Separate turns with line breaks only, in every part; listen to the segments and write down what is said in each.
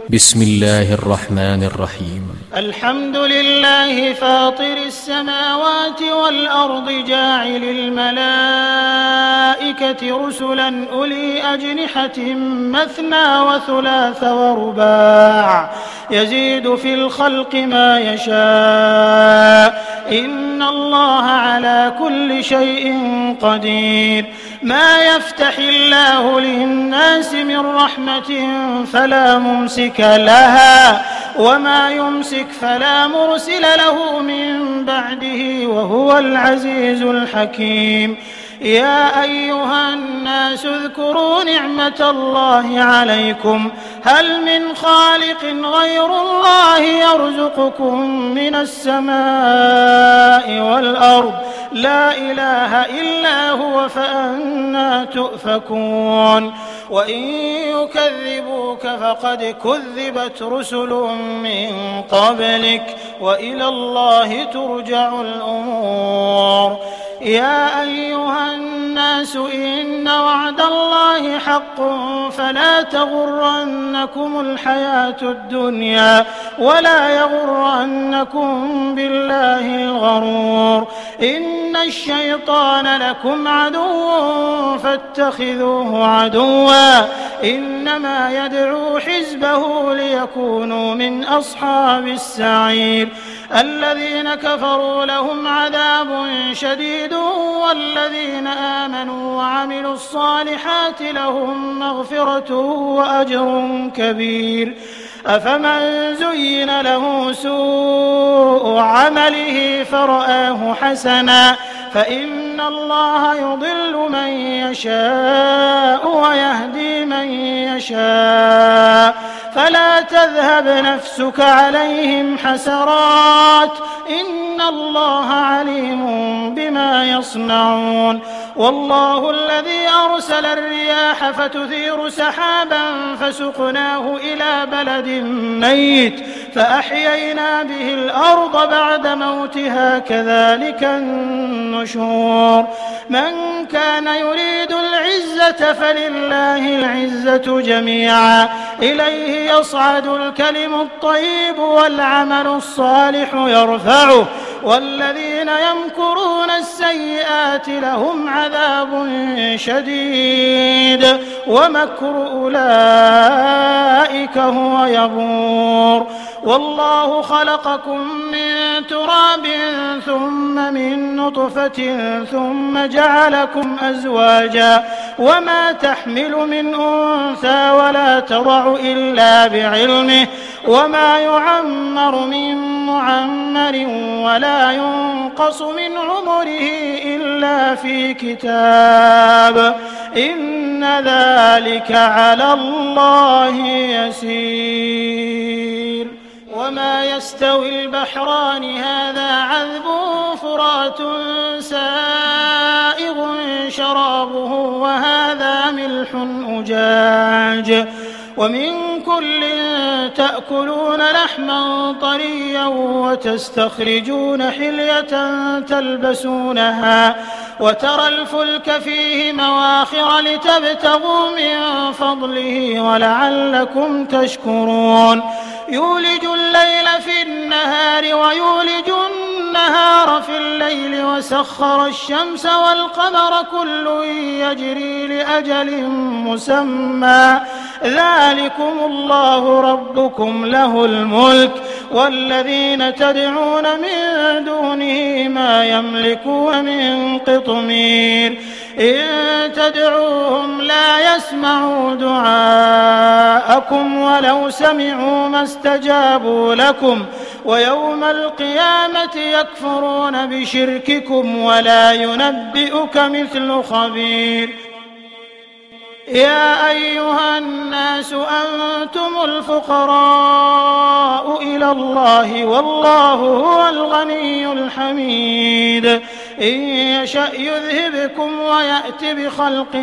بسم الله الرحمن الرحيم.
الحمد لله فاطر السماوات والأرض جاعل الملائكة رسلا أولي أجنحة مثنى وثلاث ورباع يزيد في الخلق ما يشاء إن الله على كل شيء قدير. ما يفتح الله للناس من رحمة فلا ممسك لها وما يمسك فلا مرسل له من بعده وهو العزيز الحكيم. يا أيها الناس اذكروا نعمة الله عليكم هل من خالق غير الله يرزقكم من السماء والأرض لا إله إلا هو فأنى تؤفكون. وإن يكذبوك فقد كذبت رسل من قبلك وإلى الله ترجع الأمور. يا أيها الناس إن وعد الله حق فلا تغرنكم الحياة الدنيا ولا يغرنكم بالله الغرور. إن الشيطان لكم عدو فاتخذوه عدوا إنما يدعو حزبه ليكونوا من أصحاب السعير. الذين كفروا لهم عذاب شديد والذين آمنوا وعملوا الصالحات لهم مغفرة وأجر كبير. أفمن زين له سوء عمله فرآه حسنا فإن الله يضل من يشاء ويهدي من يشاء فلا تذهب نفسك عليهم حسرات إن الله عليم بما يصنعون. والله الذي أرسل الرياح فتثير سحابا فسقناه إلى بلد ميت فأحيينا به الأرض بعد موتها كذلك النشور. من كان يريد العزة فلله العزة جميعا إليه يصعد الكلم الطيب والعمل الصالح يرفعه والذين يمكرون السيئات لهم عذاب شديد ومكر أولئك هو يبور. والله خلقكم من تراب ثم من نطفة ثم جعلكم أزواجا وما تحمل من أنثى ولا تضع إلا بعلمه وما يعمر من معمر ولا ينقص من عمره إلا في كتاب إن ذلك على الله يسير. وما يستوي البحران هذا عذب فرات سائغ شرابه وهذا ملح أجاج ومن كل تأكلون لحما طريا وتستخرجون حلية تلبسونها وترى الفلك فيه مواخر لتبتغوا من فضله ولعلكم تشكرون. يولج الليل في النهار ويولج النهار في الليل وسخر الشمس والقمر كل يجري لأجل مسمى ذلكم الله ربكم له الملك والذين تدعون من دونه ما يملكون من قطمير. إن تدعوهم لا يسمعوا دعاءكم ولو سمعوا ما استجابوا لكم ويوم القيامة يكفرون بشرككم ولا ينبئك مثل خبير. يا أيها الناس أنتم الفقراء إلى الله والله هو الغني الحميد. إن يشأ يذهبكم ويأت بخلق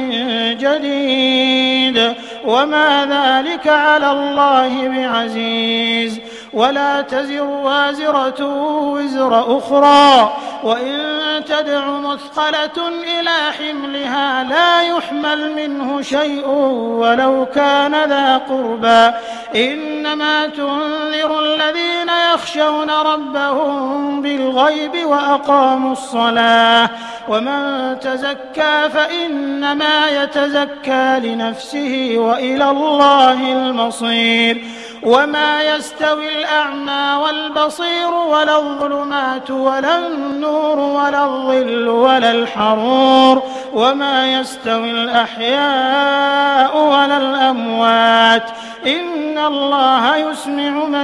جديد وما ذلك على الله بعزيز. ولا تزر وازرة وزر أخرى وإن تدع مثقلة إلى حملها لا يحمل منه شيء ولو كان ذا قربى إنما تنذر الذين يخشون ربهم بالغيب وأقاموا الصلاة ومن تزكى فإنما يتزكى لنفسه وإلى الله المصير وما يستوي الأعمى والبصير ولا الظلمات ولا النور ولا الظل ولا الحرور وما يستوي الأحياء ولا الأموات إن الله يسمع من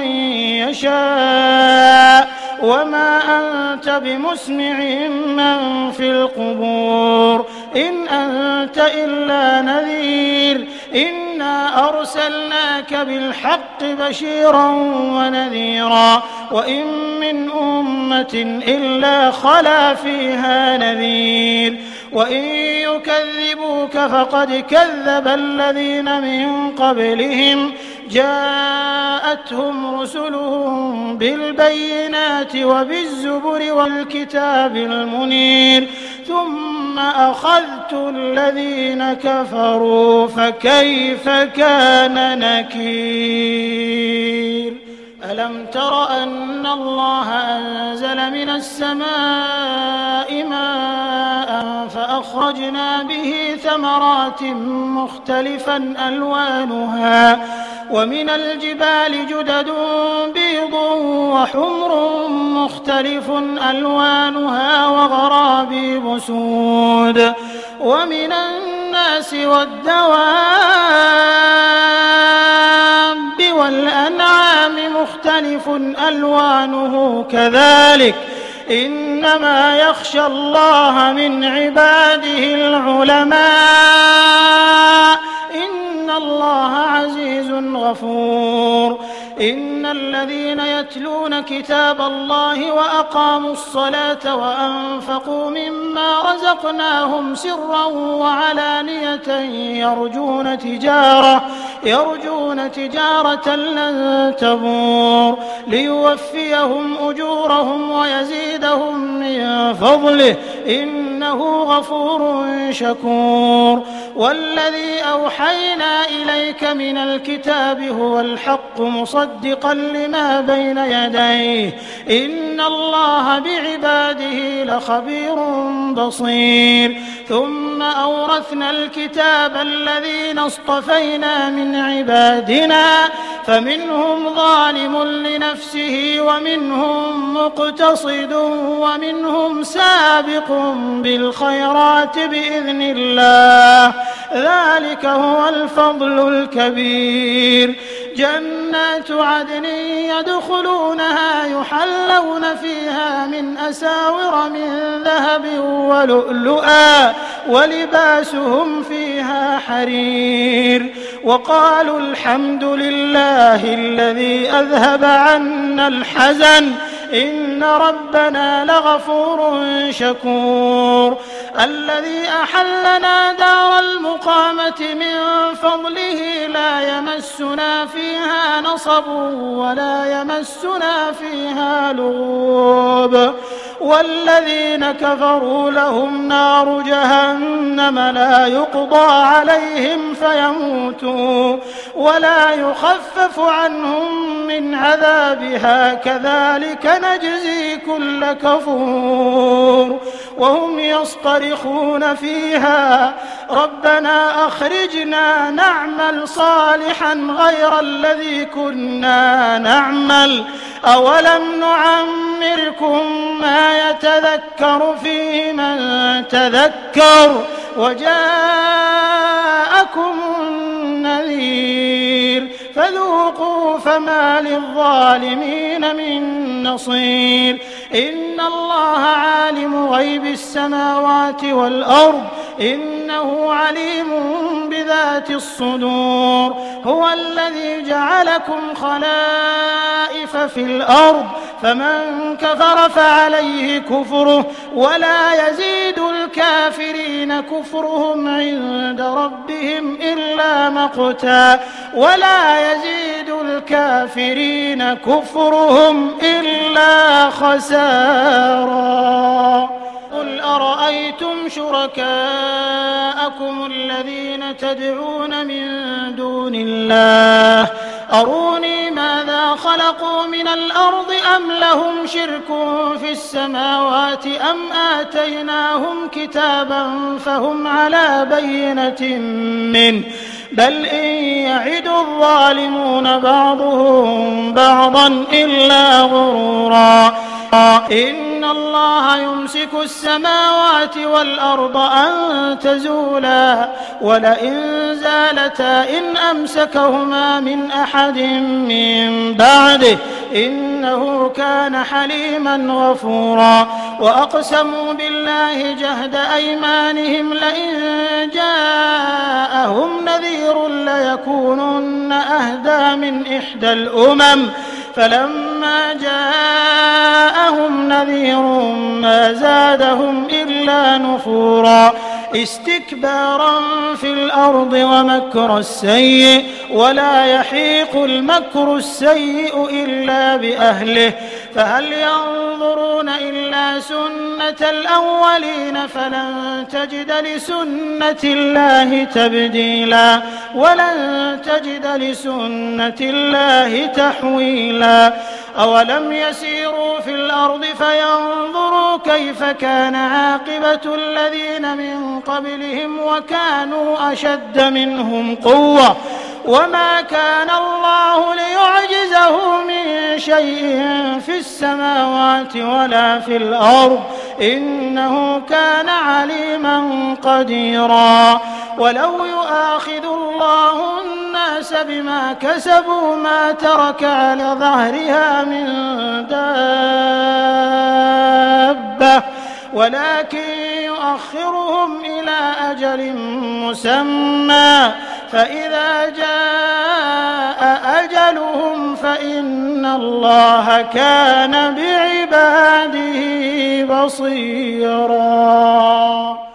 يشاء وما أنت بمسمع من في القبور إن أنت إلا نذير إنا أرسلناك بالحق بشيرا ونذيرا وإن من أمة إلا خلا فيها نذير وإن يكذبوك فقد كذب الذين من قبلهم جاءتهم رسلهم بالبينات وبالزبر والكتاب المنير ثم أخذت الذين كفروا فكيف كان نكير ألم تر أن الله أنزل من السماء ماء فأخرجنا به ثمرات مختلفا ألوانها ومن الجبال جدد بيض وحمر مختلف ألوانها وغرابيب سود ومن الناس والدواب والأنعام مختلف ألوانه كذلك إنما يخشى الله من عباده العلماء إن الله عزيز غفور إن الذين يتلون كتاب الله وأقاموا الصلاة وأنفقوا مما رزقناهم سرا وعلانية يرجون تجارة لن تبور ليوفيهم أجورهم ويزيدهم من فضله إنه غفور شكور والذي أوحينا إليك من الكتاب هو الحق مصدقا لما بين يديه إن الله بعباده لخبير بصير ثم أورثنا الكتاب الذين اصطفينا من عبادنا فمنهم ظالم لنفسه ومنهم مقتصد ومنهم سابق بالخيرات بإذن الله ذلك هو الفضل الكبير جنات عدن يدخلونها يحلون فيها من أساور من ذهب ولؤلؤا ولباسهم فيها حرير وقالوا الحمد لله الذي أذهب عنا الحزن إن ربنا لغفور شكور الذي أحلنا دار المقامة من فضله لا يمسنا فيها نصب ولا يمسنا فيها لغوب والذين كفروا لهم نار جهنم لا يقضى عليهم فيموتوا ولا يخفف عنهم من عذابها كذلك نجزي كل كفور وهم يصطرخون فيها ربنا أخرجنا نعمل صالحا غير الذي كنا نعمل أولم نعمركم ما يتذكر فيه من تذكر وجاءكم النذير فذوقوا فما للظالمين من نصير إن الله عالم غيب السماوات والأرض إنه عليم بذات الصدور هو الذي جعلكم خلائف في الأرض فمن كفر فعليه كفره ولا يزيد الكافرين كفرهم عند ربهم إلا مقتا ولا يزيد الكافرين كفرهم إلا خسارا قل أفرأيتم شركاءكم الذين تدعون من دون الله أروني ماذا خلقوا من الأرض أم لهم شرك في السماوات أم آتيناهم كتابا فهم على بينة منه بل إن يعد الظالمون بعضهم بعضا إلا غرورا إن الله يمسك السماوات والأرض أن تزولا ولئن زالتا إن أمسكهما من أحد من بعده إنه كان حليما غفورا وأقسموا بالله جهد أيمانهم لئن جاءهم نذير ليكونن أهدى من إحدى الأمم فلما جاءهم نذير ما زادهم إلا نفورا استكبارا في الأرض ومكر السيء ولا يحيق المكر السيء إلا بأهله فهل ينظرون إلا سنة الأولين فلن تجد لسنة الله تبديلا ولن تجد لسنة الله تحويلا أولم يسيروا في الأرض فينظروا كيف كان عاقبة الذين من قبلهم وكانوا أشد منهم قوة وما كان الله ليعجزه من شيء في السماوات ولا في الأرض إنه كان عليما قديرا ولو يؤاخذ الله الناس بما كسبوا ما ترك على ظهرها من دابة ولكن يؤخرهم إلى أجل مسمى فإذا جاء أجلهم فإن الله كان بعباده بصيرا.